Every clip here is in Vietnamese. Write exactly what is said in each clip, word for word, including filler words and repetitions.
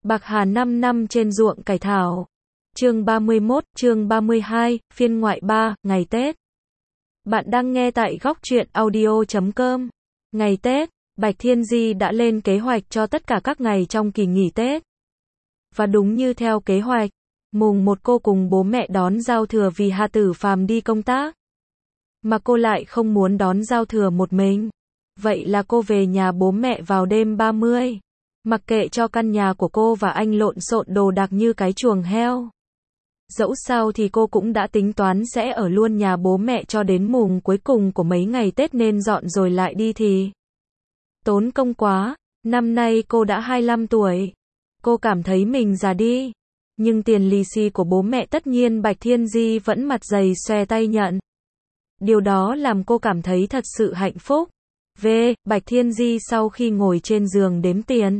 Bạc Hà năm năm trên ruộng cải thảo. Chương ba mươi mốt, chương ba mươi hai, phiên ngoại ba, ngày Tết. Bạn đang nghe tại góc truyện audio chấm com. Ngày Tết, Bạch Thiên Di đã lên kế hoạch cho tất cả các ngày trong kỳ nghỉ Tết. Và đúng như theo kế hoạch, mùng một cô cùng bố mẹ đón giao thừa vì Hà Tử Phàm đi công tác. Mà cô lại không muốn đón giao thừa một mình. Vậy là cô về nhà bố mẹ vào đêm ba mươi. Mặc kệ cho căn nhà của cô và anh lộn xộn đồ đạc như cái chuồng heo. Dẫu sao thì cô cũng đã tính toán sẽ ở luôn nhà bố mẹ cho đến mùng cuối cùng của mấy ngày Tết nên dọn rồi lại đi thì tốn công quá. Năm nay cô đã hai mươi lăm tuổi. Cô cảm thấy mình già đi. Nhưng tiền lì xì của bố mẹ tất nhiên Bạch Thiên Di vẫn mặt dày xòe tay nhận. Điều đó làm cô cảm thấy thật sự hạnh phúc. V. Bạch Thiên Di sau khi ngồi trên giường đếm tiền.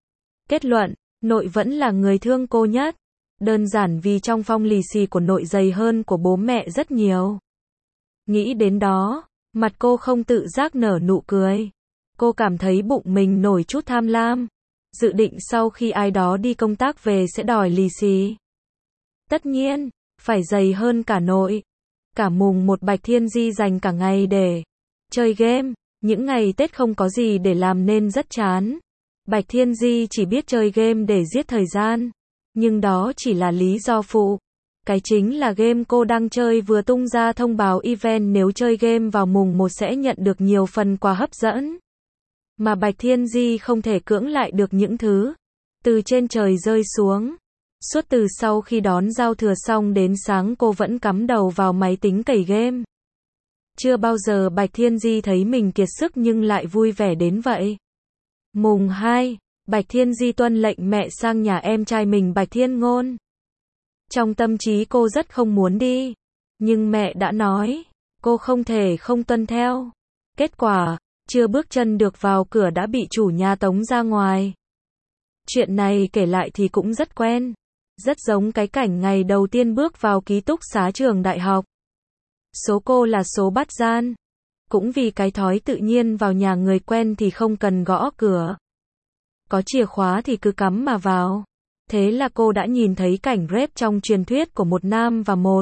Kết luận, nội vẫn là người thương cô nhất. Đơn giản vì trong phong lì xì của nội dày hơn của bố mẹ rất nhiều. Nghĩ đến đó, mặt cô không tự giác nở nụ cười. Cô cảm thấy bụng mình nổi chút tham lam. Dự định sau khi ai đó đi công tác về sẽ đòi lì xì. Tất nhiên, phải dày hơn cả nội. Cả mùng một Bạch Thiên Di dành cả ngày để chơi game. Những ngày Tết không có gì để làm nên rất chán. Bạch Thiên Di chỉ biết chơi game để giết thời gian. Nhưng đó chỉ là lý do phụ. Cái chính là game cô đang chơi vừa tung ra thông báo event nếu chơi game vào mùng một sẽ nhận được nhiều phần quà hấp dẫn. Mà Bạch Thiên Di không thể cưỡng lại được những thứ từ trên trời rơi xuống. Suốt từ sau khi đón giao thừa xong đến sáng cô vẫn cắm đầu vào máy tính cày game. Chưa bao giờ Bạch Thiên Di thấy mình kiệt sức nhưng lại vui vẻ đến vậy. Mùng hai, Bạch Thiên Di tuân lệnh mẹ sang nhà em trai mình Bạch Thiên Ngôn. Trong tâm trí cô rất không muốn đi. Nhưng mẹ đã nói, cô không thể không tuân theo. Kết quả, chưa bước chân được vào cửa đã bị chủ nhà tống ra ngoài. Chuyện này kể lại thì cũng rất quen. Rất giống cái cảnh ngày đầu tiên bước vào ký túc xá trường đại học. Số cô là số bắt gian. Cũng vì cái thói tự nhiên vào nhà người quen thì không cần gõ cửa. Có chìa khóa thì cứ cắm mà vào. Thế là cô đã nhìn thấy cảnh rape trong truyền thuyết của một nam và một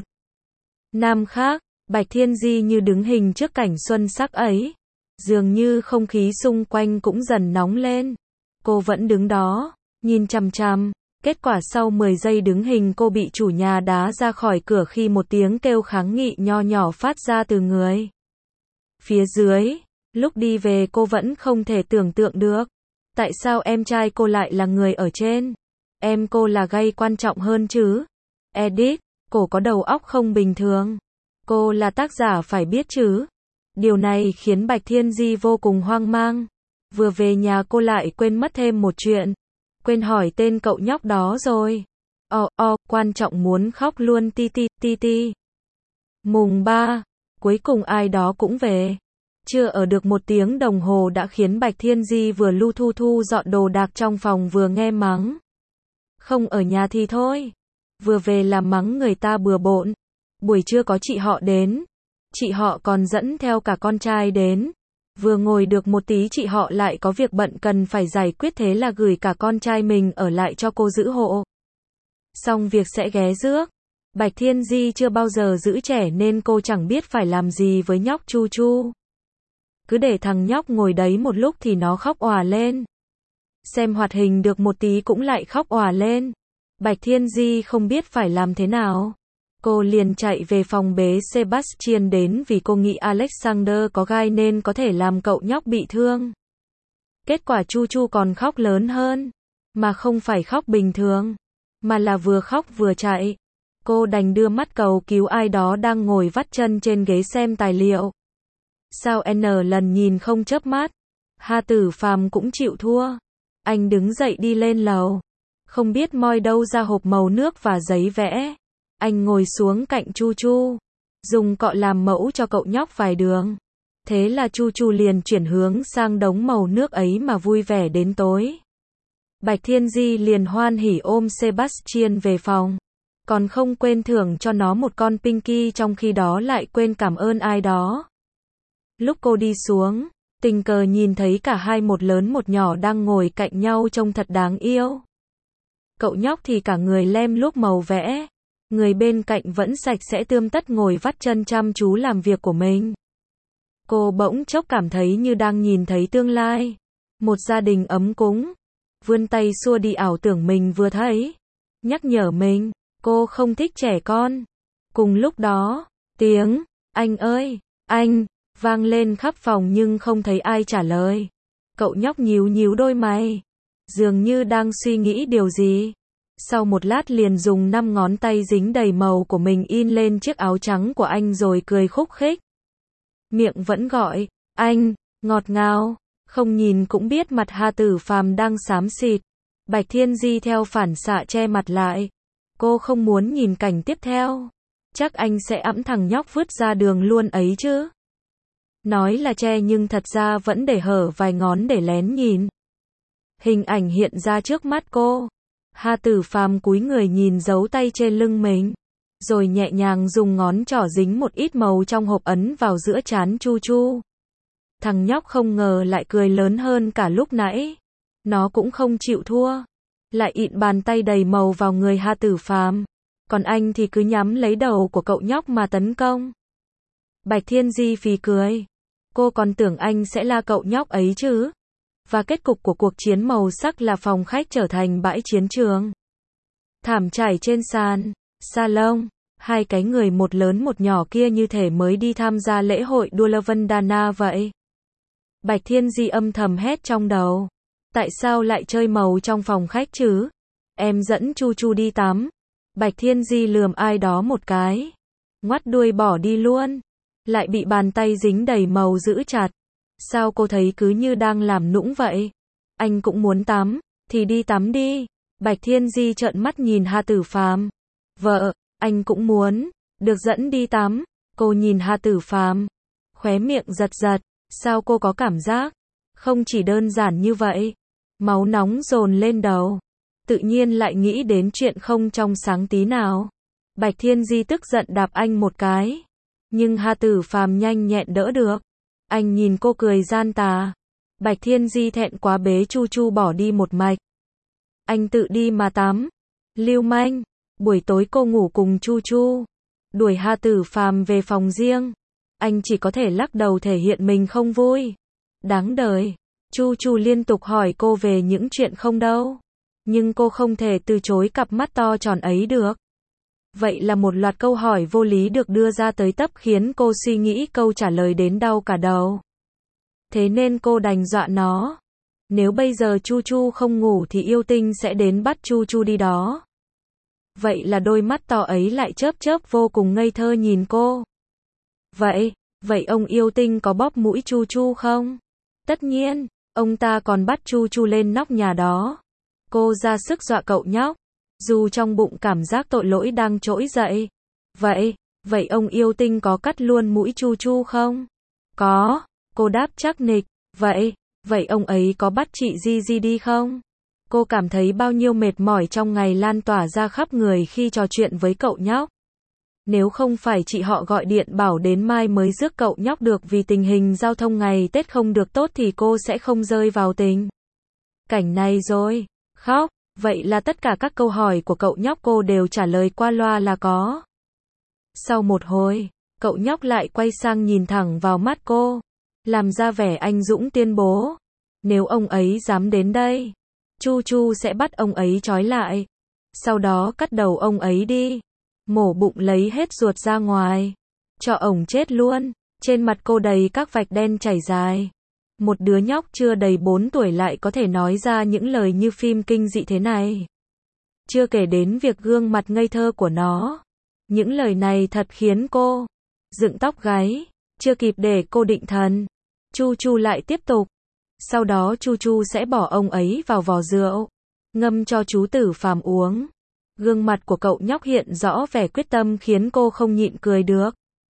nam khác. Bạch Thiên Di như đứng hình trước cảnh xuân sắc ấy. Dường như không khí xung quanh cũng dần nóng lên. Cô vẫn đứng đó, nhìn chằm chằm. Kết quả sau mười giây đứng hình cô bị chủ nhà đá ra khỏi cửa khi một tiếng kêu kháng nghị nho nhỏ phát ra từ người phía dưới. Lúc đi về cô vẫn không thể tưởng tượng được. Tại sao em trai cô lại là người ở trên? Em cô là gay quan trọng hơn chứ? Edit, cô có đầu óc không bình thường. Cô là tác giả phải biết chứ. Điều này khiến Bạch Thiên Di vô cùng hoang mang. Vừa về nhà cô lại quên mất thêm một chuyện. Quên hỏi tên cậu nhóc đó rồi. Ồ, ồ, quan trọng muốn khóc luôn ti ti, ti ti. Mùng ba, cuối cùng ai đó cũng về. Chưa ở được một tiếng đồng hồ đã khiến Bạch Thiên Di vừa lu thu thu dọn đồ đạc trong phòng vừa nghe mắng. Không ở nhà thì thôi. Vừa về làm mắng người ta bừa bộn. Buổi trưa có chị họ đến. Chị họ còn dẫn theo cả con trai đến. Vừa ngồi được một tí chị họ lại có việc bận cần phải giải quyết thế là gửi cả con trai mình ở lại cho cô giữ hộ. Xong việc sẽ ghé rước. Bạch Thiên Di chưa bao giờ giữ trẻ nên cô chẳng biết phải làm gì với nhóc Chu Chu. Cứ để thằng nhóc ngồi đấy một lúc thì nó khóc òa lên. Xem hoạt hình được một tí cũng lại khóc òa lên. Bạch Thiên Di không biết phải làm thế nào. Cô liền chạy về phòng bế Sebastian đến vì cô nghĩ Alexander có gai nên có thể làm cậu nhóc bị thương. Kết quả Chu Chu còn khóc lớn hơn. Mà không phải khóc bình thường. Mà là vừa khóc vừa chạy. Cô đành đưa mắt cầu cứu ai đó đang ngồi vắt chân trên ghế xem tài liệu. Sao N lần nhìn không chớp mắt. Hà Tử Phàm cũng chịu thua. Anh đứng dậy đi lên lầu. Không biết moi đâu ra hộp màu nước và giấy vẽ. Anh ngồi xuống cạnh Chu Chu. Dùng cọ làm mẫu cho cậu nhóc vài đường. Thế là Chu Chu liền chuyển hướng sang đống màu nước ấy mà vui vẻ đến tối. Bạch Thiên Di liền hoan hỉ ôm Sebastian về phòng. Còn không quên thưởng cho nó một con Pinky trong khi đó lại quên cảm ơn ai đó. Lúc cô đi xuống, tình cờ nhìn thấy cả hai một lớn một nhỏ đang ngồi cạnh nhau trông thật đáng yêu. Cậu nhóc thì cả người lem luốc màu vẽ. Người bên cạnh vẫn sạch sẽ tươm tất ngồi vắt chân chăm chú làm việc của mình. Cô bỗng chốc cảm thấy như đang nhìn thấy tương lai. Một gia đình ấm cúng. Vươn tay xua đi ảo tưởng mình vừa thấy. Nhắc nhở mình, cô không thích trẻ con. Cùng lúc đó, tiếng, anh ơi, anh, vang lên khắp phòng nhưng không thấy ai trả lời. Cậu nhóc nhíu nhíu đôi mày. Dường như đang suy nghĩ điều gì. Sau một lát liền dùng năm ngón tay dính đầy màu của mình in lên chiếc áo trắng của anh rồi cười khúc khích. Miệng vẫn gọi, anh, ngọt ngào, không nhìn cũng biết mặt Hà Tử Phàm đang xám xịt. Bạch Thiên Di theo phản xạ che mặt lại. Cô không muốn nhìn cảnh tiếp theo. Chắc anh sẽ ẵm thằng nhóc vứt ra đường luôn ấy chứ. Nói là che nhưng thật ra vẫn để hở vài ngón để lén nhìn. Hình ảnh hiện ra trước mắt cô. Hà Tử Phàm cúi người nhìn dấu tay trên lưng mình. Rồi nhẹ nhàng dùng ngón trỏ dính một ít màu trong hộp ấn vào giữa trán Chu Chu. Thằng nhóc không ngờ lại cười lớn hơn cả lúc nãy. Nó cũng không chịu thua. Lại ịn bàn tay đầy màu vào người Hà Tử Phàm. Còn anh thì cứ nhắm lấy đầu của cậu nhóc mà tấn công. Bạch Thiên Di phì cười. Cô còn tưởng anh sẽ la cậu nhóc ấy chứ. Và kết cục của cuộc chiến màu sắc là phòng khách trở thành bãi chiến trường. Thảm trải trên sàn, salon, hai cái người một lớn một nhỏ kia như thể mới đi tham gia lễ hội đua Lavandana vậy. Bạch Thiên Di âm thầm hét trong đầu. Tại sao lại chơi màu trong phòng khách chứ? Em dẫn Chu Chu đi tắm. Bạch Thiên Di lườm ai đó một cái. Ngoắt đuôi bỏ đi luôn. Lại bị bàn tay dính đầy màu giữ chặt. Sao cô thấy cứ như đang làm nũng vậy? Anh cũng muốn tắm, thì đi tắm đi. Bạch Thiên Di trợn mắt nhìn Hà Tử Phàm. Vợ, anh cũng muốn, được dẫn đi tắm. Cô nhìn Hà Tử Phàm, khóe miệng giật giật. Sao cô có cảm giác? Không chỉ đơn giản như vậy. Máu nóng dồn lên đầu. Tự nhiên lại nghĩ đến chuyện không trong sáng tí nào. Bạch Thiên Di tức giận đạp anh một cái. Nhưng Hà Tử Phàm nhanh nhẹn đỡ được. Anh nhìn cô cười gian tà. Bạch Thiên Di thẹn quá bế Chu Chu bỏ đi một mạch. Anh tự đi mà tắm. Lưu manh. Buổi tối cô ngủ cùng Chu Chu. Đuổi Hà Tử Phàm về phòng riêng. Anh chỉ có thể lắc đầu thể hiện mình không vui. Đáng đời. Chu Chu liên tục hỏi cô về những chuyện không đâu. Nhưng cô không thể từ chối cặp mắt to tròn ấy được. Vậy là một loạt câu hỏi vô lý được đưa ra tới tấp khiến cô suy nghĩ câu trả lời đến đau cả đầu. Thế nên cô đành dọa nó. Nếu bây giờ Chu Chu không ngủ thì yêu tinh sẽ đến bắt Chu Chu đi đó. Vậy là đôi mắt to ấy lại chớp chớp vô cùng ngây thơ nhìn cô. Vậy, vậy ông yêu tinh có bóp mũi Chu Chu không? Tất nhiên, ông ta còn bắt Chu Chu lên nóc nhà đó. Cô ra sức dọa cậu nhóc. Dù trong bụng cảm giác tội lỗi đang trỗi dậy. Vậy, vậy ông yêu tinh có cắt luôn mũi Chu Chu không? Có, cô đáp chắc nịch. Vậy, vậy ông ấy có bắt chị Di Di đi không? Cô cảm thấy bao nhiêu mệt mỏi trong ngày lan tỏa ra khắp người khi trò chuyện với cậu nhóc. Nếu không phải chị họ gọi điện bảo đến mai mới rước cậu nhóc được vì tình hình giao thông ngày Tết không được tốt thì cô sẽ không rơi vào tình cảnh này rồi. Khóc. Vậy là tất cả các câu hỏi của cậu nhóc cô đều trả lời qua loa là có. Sau một hồi, cậu nhóc lại quay sang nhìn thẳng vào mắt cô. Làm ra vẻ anh dũng tuyên bố. Nếu ông ấy dám đến đây, Chu Chu sẽ bắt ông ấy trói lại. Sau đó cắt đầu ông ấy đi. Mổ bụng lấy hết ruột ra ngoài. Cho ổng chết luôn. Trên mặt cô đầy các vạch đen chảy dài. Một đứa nhóc chưa đầy bốn tuổi lại có thể nói ra những lời như phim kinh dị thế này. Chưa kể đến việc gương mặt ngây thơ của nó. Những lời này thật khiến cô dựng tóc gáy. Chưa kịp để cô định thần, Chu Chu lại tiếp tục. Sau đó Chu Chu sẽ bỏ ông ấy vào vò rượu, ngâm cho chú Tử Phàm uống. Gương mặt của cậu nhóc hiện rõ vẻ quyết tâm khiến cô không nhịn cười được.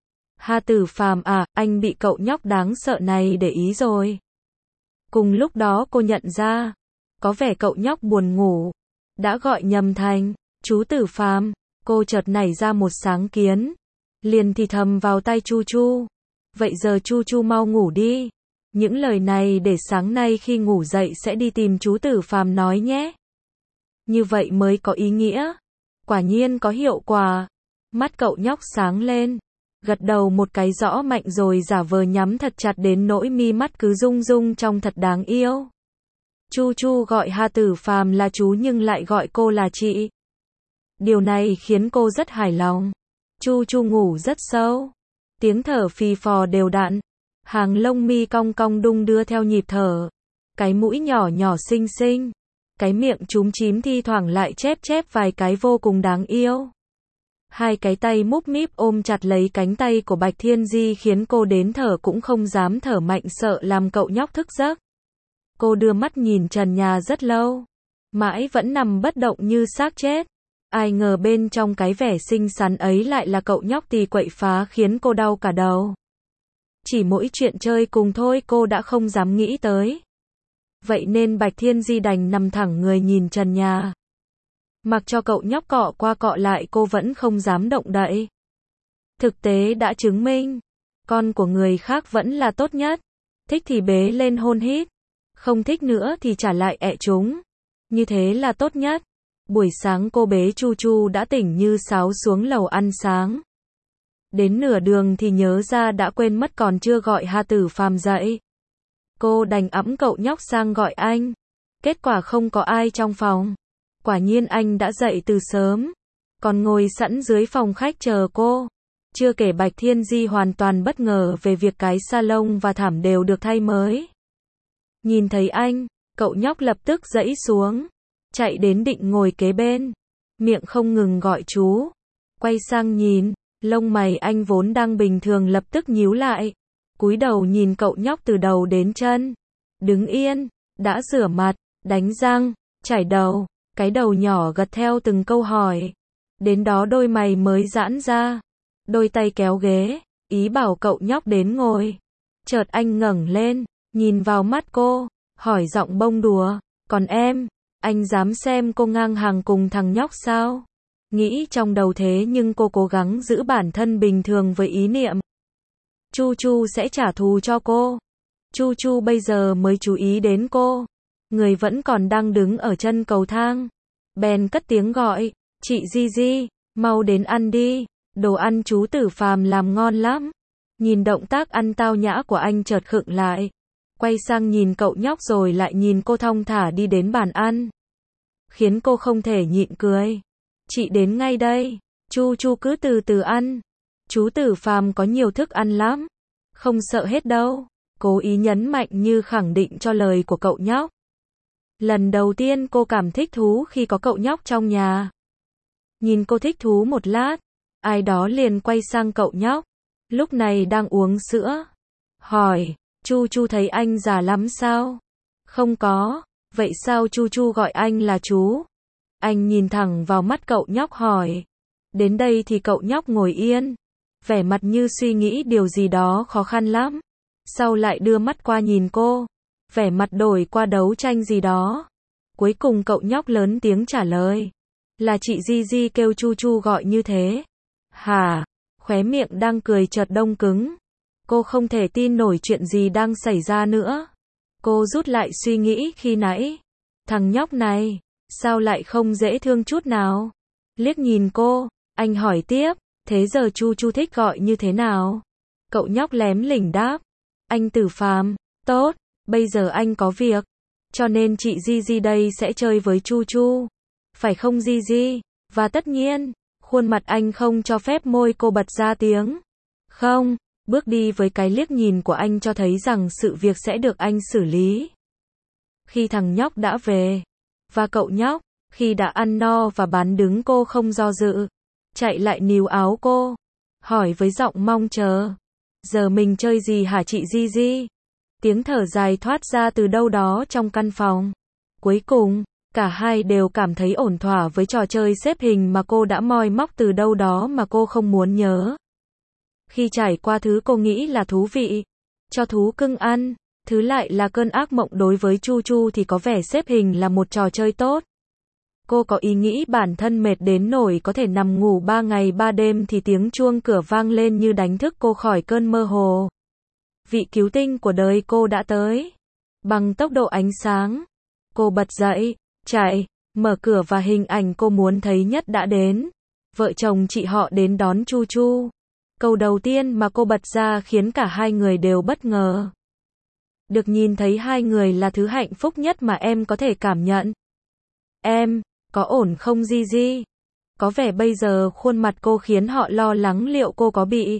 Hà Tử Phàm à, anh bị cậu nhóc đáng sợ này để ý rồi. Cùng lúc đó cô nhận ra, có vẻ cậu nhóc buồn ngủ, đã gọi nhầm thành chú Tử Phàm. Cô chợt nảy ra một sáng kiến, liền thì thầm vào tai Chu Chu. Vậy giờ Chu Chu mau ngủ đi. Những lời này để sáng nay khi ngủ dậy sẽ đi tìm chú Tử Phàm nói nhé. Như vậy mới có ý nghĩa. Quả nhiên có hiệu quả. Mắt cậu nhóc sáng lên. Gật đầu một cái rõ mạnh rồi giả vờ nhắm thật chặt đến nỗi mi mắt cứ rung rung trông thật đáng yêu. Chu Chu gọi Hà Tử Phàm là chú nhưng lại gọi cô là chị. Điều này khiến cô rất hài lòng. Chu Chu ngủ rất sâu. Tiếng thở phì phò đều đặn. Hàng lông mi cong cong đung đưa theo nhịp thở. Cái mũi nhỏ nhỏ xinh xinh. Cái miệng chúm chím thi thoảng lại chép chép vài cái vô cùng đáng yêu. Hai cái tay múp míp ôm chặt lấy cánh tay của Bạch Thiên Di khiến cô đến thở cũng không dám thở mạnh sợ làm cậu nhóc thức giấc. Cô đưa mắt nhìn trần nhà rất lâu. Mãi vẫn nằm bất động như xác chết. Ai ngờ bên trong cái vẻ xinh xắn ấy lại là cậu nhóc tì quậy phá khiến cô đau cả đầu. Chỉ mỗi chuyện chơi cùng thôi cô đã không dám nghĩ tới. Vậy nên Bạch Thiên Di đành nằm thẳng người nhìn trần nhà. Mặc cho cậu nhóc cọ qua cọ lại cô vẫn không dám động đậy. Thực tế đã chứng minh, con của người khác vẫn là tốt nhất. Thích thì bế lên hôn hít. Không thích nữa thì trả lại ẹ chúng. Như thế là tốt nhất. Buổi sáng cô bế Chu Chu đã tỉnh như sáo xuống lầu ăn sáng. Đến nửa đường thì nhớ ra đã quên mất còn chưa gọi Hà Tử Phàm dậy. Cô đành ẵm cậu nhóc sang gọi anh. Kết quả không có ai trong phòng. Quả nhiên anh đã dậy từ sớm. Còn ngồi sẵn dưới phòng khách chờ cô. Chưa kể Bạch Thiên Di hoàn toàn bất ngờ về việc cái salon và thảm đều được thay mới. Nhìn thấy anh, cậu nhóc lập tức giãy xuống. Chạy đến định ngồi kế bên. Miệng không ngừng gọi chú. Quay sang nhìn, lông mày anh vốn đang bình thường lập tức nhíu lại. Cúi đầu nhìn cậu nhóc từ đầu đến chân. Đứng yên, đã rửa mặt, đánh răng, chải đầu. Cái đầu nhỏ gật theo từng câu hỏi. Đến đó đôi mày mới giãn ra. Đôi tay kéo ghế, ý bảo cậu nhóc đến ngồi. Chợt anh ngẩng lên, nhìn vào mắt cô, hỏi giọng bông đùa. Còn em, anh dám xem cô ngang hàng cùng thằng nhóc sao? Nghĩ trong đầu thế nhưng cô cố gắng giữ bản thân bình thường với ý niệm. Chu Chu sẽ trả thù cho cô. Chu Chu bây giờ mới chú ý đến cô. Người vẫn còn đang đứng ở chân cầu thang. Bèn cất tiếng gọi, chị Di Di, mau đến ăn đi, đồ ăn chú Tử Phàm làm ngon lắm. Nhìn động tác ăn tao nhã của anh chợt khựng lại. Quay sang nhìn cậu nhóc rồi lại nhìn cô thong thả đi đến bàn ăn. Khiến cô không thể nhịn cười. Chị đến ngay đây, Chu Chu cứ từ từ ăn. Chú Tử Phàm có nhiều thức ăn lắm. Không sợ hết đâu. Cố ý nhấn mạnh như khẳng định cho lời của cậu nhóc. Lần đầu tiên cô cảm thích thú khi có cậu nhóc trong nhà. Nhìn cô thích thú một lát, ai đó liền quay sang cậu nhóc. Lúc này đang uống sữa. Hỏi, Chu Chu thấy anh già lắm sao? Không có, vậy sao Chu Chu gọi anh là chú? Anh nhìn thẳng vào mắt cậu nhóc hỏi. Đến đây thì cậu nhóc ngồi yên. Vẻ mặt như suy nghĩ điều gì đó khó khăn lắm. Sau lại đưa mắt qua nhìn cô. Vẻ mặt đổi qua đấu tranh gì đó. Cuối cùng cậu nhóc lớn tiếng trả lời. Là chị Di Di kêu Chu Chu gọi như thế. Hả? Khóe miệng đang cười chợt đông cứng. Cô không thể tin nổi chuyện gì đang xảy ra nữa. Cô rút lại suy nghĩ khi nãy. Thằng nhóc này, sao lại không dễ thương chút nào? Liếc nhìn cô, anh hỏi tiếp, thế giờ Chu Chu thích gọi như thế nào? Cậu nhóc lém lỉnh đáp. Anh Tử Phàm, tốt, bây giờ anh có việc. Cho nên chị Di Di đây sẽ chơi với Chu Chu. Phải không Di Di? Và tất nhiên, khuôn mặt anh không cho phép môi cô bật ra tiếng. Không, bước đi với cái liếc nhìn của anh cho thấy rằng sự việc sẽ được anh xử lý. Khi thằng nhóc đã về, và cậu nhóc, khi đã ăn no và bán đứng cô không do dự, chạy lại níu áo cô, hỏi với giọng mong chờ. Giờ mình chơi gì hả chị Di Di? Tiếng thở dài thoát ra từ đâu đó trong căn phòng. Cuối cùng, cả hai đều cảm thấy ổn thỏa với trò chơi xếp hình mà cô đã moi móc từ đâu đó mà cô không muốn nhớ. Khi trải qua thứ cô nghĩ là thú vị, cho thú cưng ăn, thứ lại là cơn ác mộng đối với Chu Chu thì có vẻ xếp hình là một trò chơi tốt. Cô có ý nghĩ bản thân mệt đến nỗi có thể nằm ngủ ba ngày ba đêm thì tiếng chuông cửa vang lên như đánh thức cô khỏi cơn mơ hồ. Vị cứu tinh của đời cô đã tới. Bằng tốc độ ánh sáng, cô bật dậy, chạy, Mở cửa và hình ảnh cô muốn thấy nhất đã đến. Vợ chồng chị họ đến đón Chu Chu. Câu đầu tiên mà cô bật ra khiến cả hai người đều bất ngờ. Được nhìn thấy hai người là thứ hạnh phúc nhất mà em có thể cảm nhận. Em, có ổn không Gigi? Có vẻ bây giờ khuôn mặt cô khiến họ lo lắng liệu cô có bị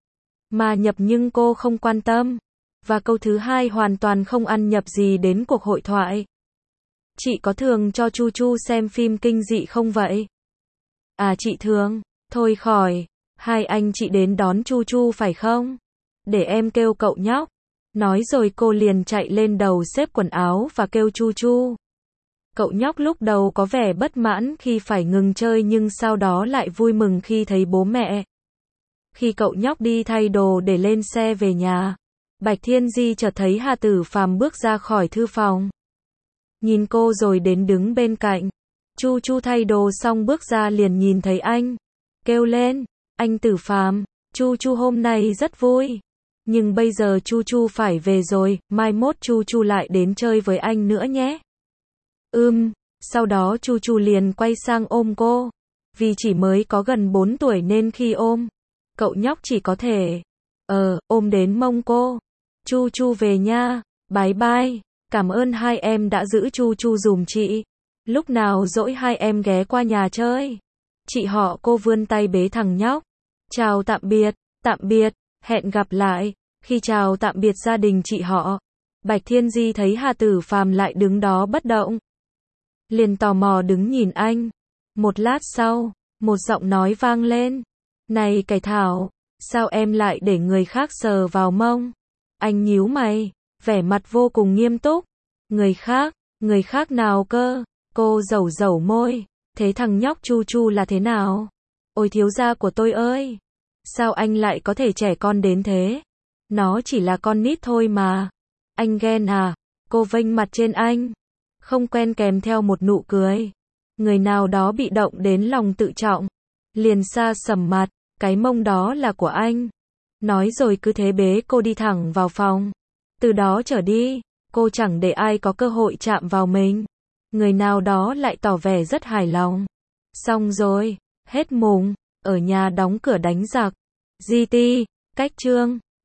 mà nhập, nhưng cô không quan tâm. Và câu thứ hai hoàn toàn không ăn nhập gì đến cuộc hội thoại. Chị có thường cho Chu Chu xem phim kinh dị không vậy? À chị thường. Thôi khỏi. Hai anh chị đến đón Chu Chu phải không? Để em kêu cậu nhóc. Nói rồi cô liền chạy lên đầu xếp quần áo và kêu Chu Chu. Cậu nhóc lúc đầu có vẻ bất mãn khi phải ngừng chơi nhưng sau đó lại vui mừng khi thấy bố mẹ. Khi cậu nhóc đi thay đồ để lên xe về nhà, Bạch Thiên Di chợt thấy Hà Tử Phàm bước ra khỏi thư phòng. Nhìn cô rồi đến đứng bên cạnh. Chu Chu thay đồ xong bước ra liền nhìn thấy anh. Kêu lên, anh Tử Phàm, Chu Chu hôm nay rất vui. Nhưng bây giờ Chu Chu phải về rồi, mai mốt Chu Chu lại đến chơi với anh nữa nhé. Ừm, sau đó Chu Chu liền quay sang ôm cô. Vì chỉ mới có gần bốn tuổi nên khi ôm, cậu nhóc chỉ có thể, ờ, ôm đến mông cô. Chu Chu về nha, bye bye, cảm ơn hai em đã giữ Chu Chu dùm chị. Lúc nào rỗi hai em ghé qua nhà chơi. Chị họ cô vươn tay bế thằng nhóc. Chào tạm biệt, tạm biệt, hẹn gặp lại. Khi chào tạm biệt gia đình chị họ, Bạch Thiên Di thấy Hà Tử Phàm lại đứng đó bất động. Liền tò mò đứng nhìn anh. Một lát sau, một giọng nói vang lên. Này Cải Thảo, sao em lại để người khác sờ vào mông? Anh nhíu mày, vẻ mặt vô cùng nghiêm túc. Người khác, người khác nào cơ? Cô dẩu dẩu môi. Thế thằng nhóc Chu Chu là thế nào? Ôi thiếu gia của tôi ơi! Sao anh lại có thể trẻ con đến thế? Nó chỉ là con nít thôi mà. Anh ghen à? Cô vênh mặt trên anh. Không quen kèm theo một nụ cười. Người nào đó bị động đến lòng tự trọng. Liền xa sầm mặt. Cái mông đó là của anh. Nói rồi cứ thế bế cô đi thẳng vào phòng. Từ đó trở đi, cô chẳng để ai có cơ hội chạm vào mình. Người nào đó lại tỏ vẻ rất hài lòng. Xong rồi, hết mùng, ở nhà đóng cửa đánh giặc. giê tê, cách chương.